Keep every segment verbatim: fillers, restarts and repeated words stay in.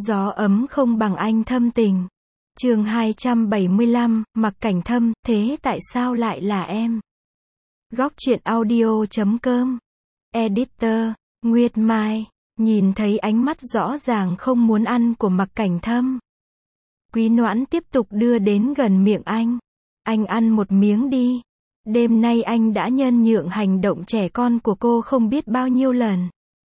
Gió ấm không bằng anh thâm tình. Chương hai trăm bảy mươi lăm, Mặc Cảnh Thâm, thế tại sao lại là em? Góc truyện audio chấm com. Editor, Nguyệt Mai, nhìn thấy ánh mắt rõ ràng không muốn ăn của Mặc Cảnh Thâm. Quý Noãn tiếp tục đưa đến gần miệng anh. Anh ăn một miếng đi. Đêm nay anh đã nhân nhượng hành động trẻ con của cô không biết bao nhiêu lần.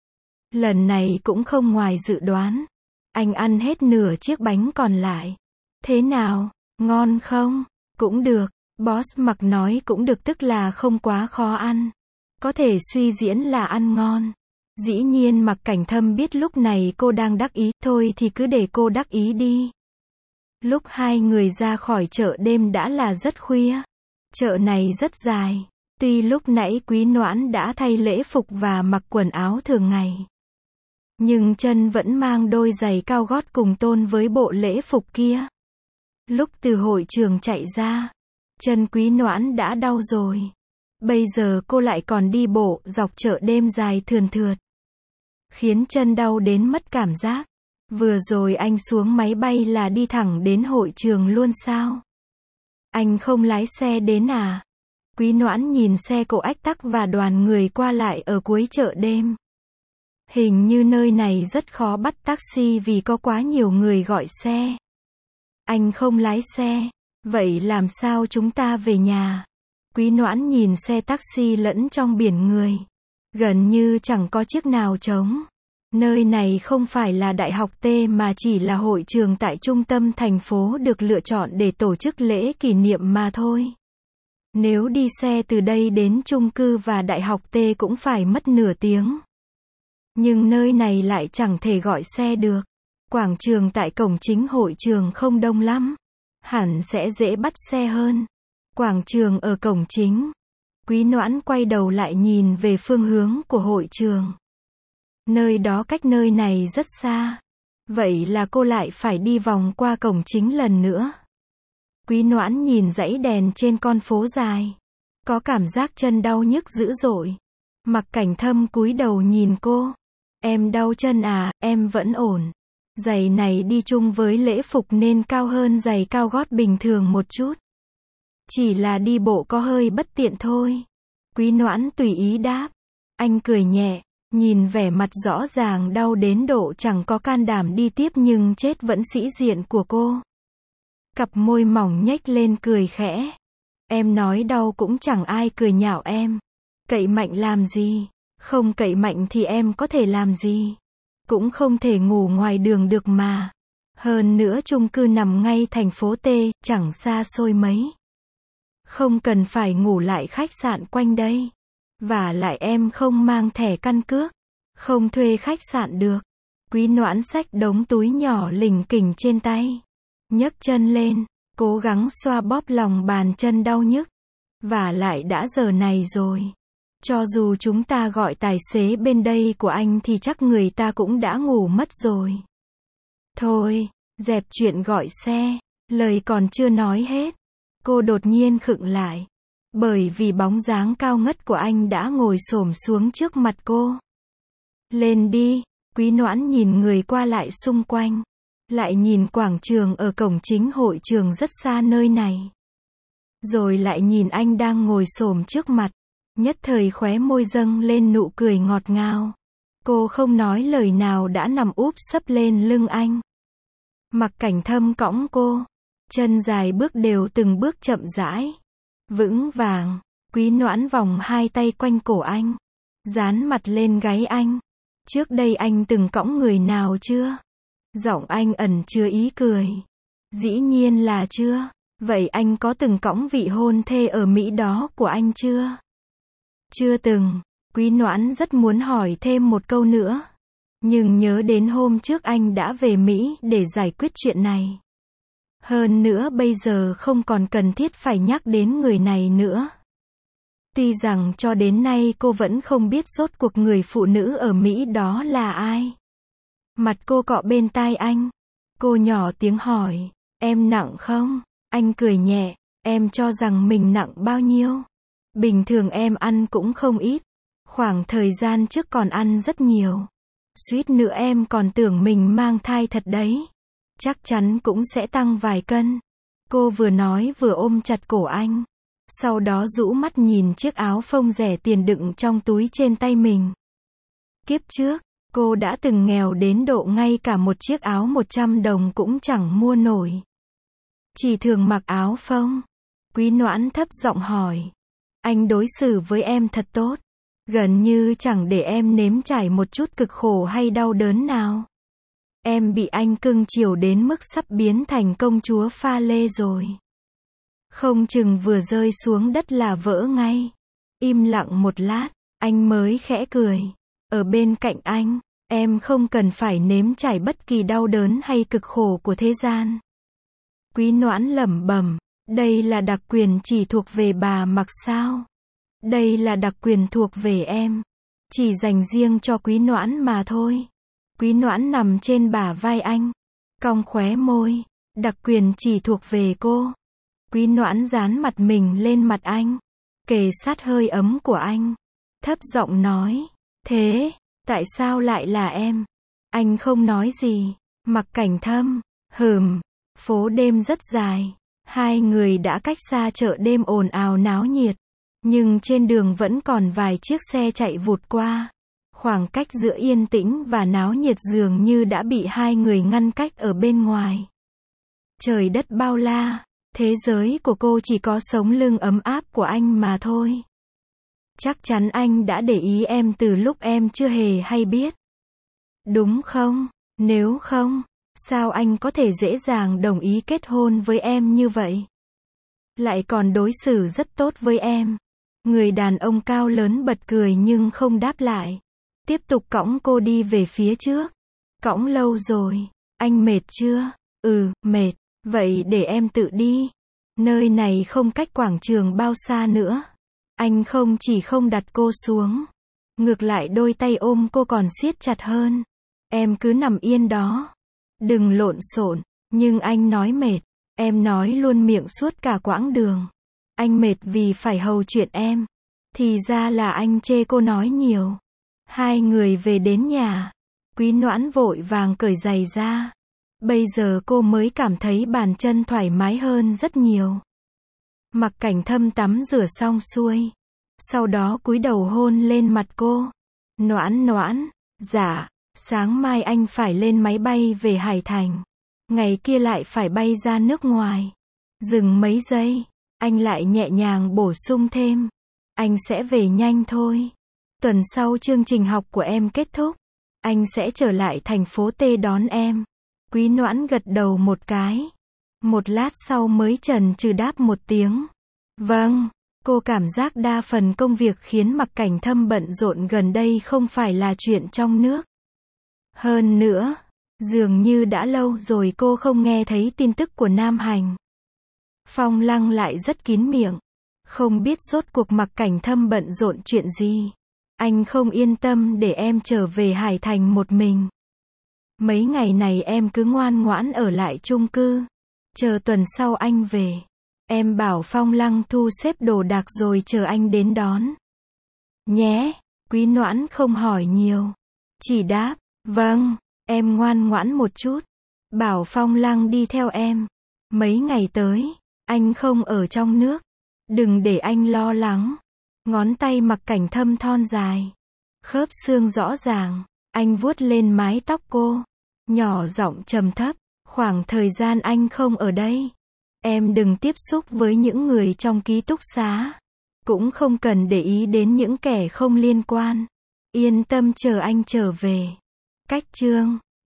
Lần này cũng không ngoài dự đoán. Anh ăn hết nửa chiếc bánh còn lại. Thế nào, ngon không? Cũng được. Boss Mặc nói cũng được tức là không quá khó ăn. Có thể suy diễn là ăn ngon. Dĩ nhiên Mặc Cảnh Thâm biết lúc này cô đang đắc ý, thôi thì cứ để cô đắc ý đi. Lúc hai người ra khỏi chợ đêm đã là rất khuya. Chợ này rất dài. Tuy lúc nãy Quý Noãn đã thay lễ phục và mặc quần áo thường ngày, nhưng chân vẫn mang đôi giày cao gót cùng tôn với bộ lễ phục kia. Lúc từ hội trường chạy ra, chân Quý Noãn đã đau rồi. Bây giờ cô lại còn đi bộ dọc chợ đêm dài thườn thượt, khiến chân đau đến mất cảm giác. Vừa rồi anh xuống máy bay là đi thẳng đến hội trường luôn sao? Anh không lái xe đến à? Quý Noãn nhìn xe cộ ách tắc và đoàn người qua lại ở cuối chợ đêm. Hình như nơi này rất khó bắt taxi vì có quá nhiều người gọi xe. Anh không lái xe. Vậy làm sao chúng ta về nhà? Quý Noãn nhìn xe taxi lẫn trong biển người. Gần như chẳng có chiếc nào trống. Nơi này không phải là Đại học T mà chỉ là hội trường tại trung tâm thành phố được lựa chọn để tổ chức lễ kỷ niệm mà thôi. Nếu đi xe từ đây đến chung cư và Đại học T cũng phải mất nửa tiếng. Nhưng nơi này lại chẳng thể gọi xe được. Quảng trường tại cổng chính hội trường không đông lắm. Hẳn sẽ dễ bắt xe hơn. Quảng trường ở cổng chính. Quý Noãn quay đầu lại nhìn về phương hướng của hội trường. Nơi đó cách nơi này rất xa. Vậy là cô lại phải đi vòng qua cổng chính lần nữa. Quý Noãn nhìn dãy đèn trên con phố dài. Có cảm giác chân đau nhức dữ dội. Mặc Cảnh Thâm cúi đầu nhìn cô. Em đau chân à, em vẫn ổn. Giày này đi chung với lễ phục nên cao hơn giày cao gót bình thường một chút. Chỉ là đi bộ có hơi bất tiện thôi. Quý Noãn tùy ý đáp. Anh cười nhẹ, nhìn vẻ mặt rõ ràng đau đến độ chẳng có can đảm đi tiếp nhưng chết vẫn sĩ diện của cô. Cặp môi mỏng nhếch lên cười khẽ. Em nói đau cũng chẳng ai cười nhạo em. Cậy mạnh làm gì? Không cậy mạnh thì em có thể làm gì? Cũng không thể ngủ ngoài đường được mà. Hơn nữa chung cư nằm ngay thành phố T, chẳng xa xôi mấy. Không cần phải ngủ lại khách sạn quanh đây. Và lại em không mang thẻ căn cước. Không thuê khách sạn được. Quý Noãn xách đống túi nhỏ lỉnh kỉnh trên tay. Nhấc chân lên, cố gắng xoa bóp lòng bàn chân đau nhức. Và lại đã giờ này rồi. Cho dù chúng ta gọi tài xế bên đây của anh thì chắc người ta cũng đã ngủ mất rồi. Thôi, dẹp chuyện gọi xe. Lời còn chưa nói hết. Cô đột nhiên khựng lại. Bởi vì bóng dáng cao ngất của anh đã ngồi xổm xuống trước mặt cô. Lên đi. Quý Noãn nhìn người qua lại xung quanh. Lại nhìn quảng trường ở cổng chính hội trường rất xa nơi này. Rồi lại nhìn anh đang ngồi xổm trước mặt. Nhất thời khóe môi dâng lên nụ cười ngọt ngào. Cô không nói lời nào đã nằm úp sấp lên lưng anh. Mặc Cảnh Thâm cõng cô. Chân dài bước đều từng bước chậm rãi. Vững vàng. Quý Noãn vòng hai tay quanh cổ anh. Dán mặt lên gáy anh. Trước đây anh từng cõng người nào chưa? Giọng anh ẩn chứa ý cười. Dĩ nhiên là chưa. Vậy anh có từng cõng vị hôn thê ở Mỹ đó của anh chưa? Chưa từng. Quý Noãn rất muốn hỏi thêm một câu nữa. Nhưng nhớ đến hôm trước anh đã về Mỹ để giải quyết chuyện này. Hơn nữa bây giờ không còn cần thiết phải nhắc đến người này nữa. Tuy rằng cho đến nay cô vẫn không biết rốt cuộc người phụ nữ ở Mỹ đó là ai. Mặt cô cọ bên tai anh. Cô nhỏ tiếng hỏi. Em nặng không? Anh cười nhẹ. Em cho rằng mình nặng bao nhiêu? Bình thường em ăn cũng không ít. Khoảng thời gian trước còn ăn rất nhiều. Suýt nữa em còn tưởng mình mang thai thật đấy. Chắc chắn cũng sẽ tăng vài cân. Cô vừa nói vừa ôm chặt cổ anh. Sau đó rũ mắt nhìn chiếc áo phông rẻ tiền đựng trong túi trên tay mình. Kiếp trước, cô đã từng nghèo đến độ ngay cả một chiếc áo một trăm đồng cũng chẳng mua nổi. Chỉ thường mặc áo phông. Quý Noãn thấp giọng hỏi. Anh đối xử với em thật tốt. Gần như chẳng để em nếm trải một chút cực khổ hay đau đớn nào. Em bị anh cưng chiều đến mức sắp biến thành công chúa pha lê rồi. Không chừng vừa rơi xuống đất là vỡ ngay. Im lặng một lát, anh mới khẽ cười. Ở bên cạnh anh, em không cần phải nếm trải bất kỳ đau đớn hay cực khổ của thế gian. Quý Noãn lẩm bẩm, đây là đặc quyền chỉ thuộc về bà Mặc sao? Đây là đặc quyền thuộc về em, chỉ dành riêng cho Quý Noãn mà thôi. Quý Noãn nằm trên bả vai anh, cong khóe môi, đặc quyền chỉ thuộc về cô. Quý Noãn dán mặt mình lên mặt anh, kề sát hơi ấm của anh, thấp giọng nói, thế, tại sao lại là em? Anh không nói gì. Mặc Cảnh Thâm, hừm, phố đêm rất dài, hai người đã cách xa chợ đêm ồn ào náo nhiệt, nhưng trên đường vẫn còn vài chiếc xe chạy vụt qua. Khoảng cách giữa yên tĩnh và náo nhiệt dường như đã bị hai người ngăn cách ở bên ngoài. Trời đất bao la, thế giới của cô chỉ có sống lưng ấm áp của anh mà thôi. Chắc chắn anh đã để ý em từ lúc em chưa hề hay biết. Đúng không? Nếu không, sao anh có thể dễ dàng đồng ý kết hôn với em như vậy? Lại còn đối xử rất tốt với em. Người đàn ông cao lớn bật cười nhưng không đáp lại. Tiếp tục cõng cô đi về phía trước. Cõng lâu rồi, anh mệt chưa? Ừ, mệt. Vậy để em tự đi. Nơi này không cách quảng trường bao xa nữa. Anh không chỉ không đặt cô xuống, ngược lại đôi tay ôm cô còn siết chặt hơn. Em cứ nằm yên đó. Đừng lộn xộn. Nhưng anh nói mệt. Em nói luôn miệng suốt cả quãng đường. Anh mệt vì phải hầu chuyện em. Thì ra là anh chê cô nói nhiều. Hai người về đến nhà. Quý Noãn vội vàng cởi giày ra. Bây giờ cô mới cảm thấy bàn chân thoải mái hơn rất nhiều. Mặc Cảnh Thâm tắm rửa xong xuôi. Sau đó cúi đầu hôn lên mặt cô. Noãn Noãn, dạ, sáng mai anh phải lên máy bay về Hải Thành. Ngày kia lại phải bay ra nước ngoài. Dừng mấy giây, anh lại nhẹ nhàng bổ sung thêm. Anh sẽ về nhanh thôi. Tuần sau chương trình học của em kết thúc. Anh sẽ trở lại thành phố T đón em. Quý Noãn gật đầu một cái. Một lát sau mới chần chừ đáp một tiếng. Vâng, cô cảm giác đa phần công việc khiến Mặc Cảnh Thâm bận rộn gần đây không phải là chuyện trong nước. Hơn nữa, dường như đã lâu rồi cô không nghe thấy tin tức của Nam Hành. Phong Lăng lại rất kín miệng. Không biết rốt cuộc Mặc Cảnh Thâm bận rộn chuyện gì. Anh không yên tâm để em trở về Hải Thành một mình. Mấy ngày này em cứ ngoan ngoãn ở lại chung cư. Chờ tuần sau anh về. Em bảo Phong Lăng thu xếp đồ đạc rồi chờ anh đến đón. Nhé, Quý Noãn không hỏi nhiều. Chỉ đáp, vâng, em ngoan ngoãn một chút. Bảo Phong Lăng đi theo em. Mấy ngày tới, anh không ở trong nước. Đừng để anh lo lắng. Ngón tay Mặc Cảnh Thâm thon dài. Khớp xương rõ ràng. Anh vuốt lên mái tóc cô. Nhỏ giọng trầm thấp. Khoảng thời gian anh không ở đây. Em đừng tiếp xúc với những người trong ký túc xá. Cũng không cần để ý đến những kẻ không liên quan. Yên tâm chờ anh trở về. Cách chương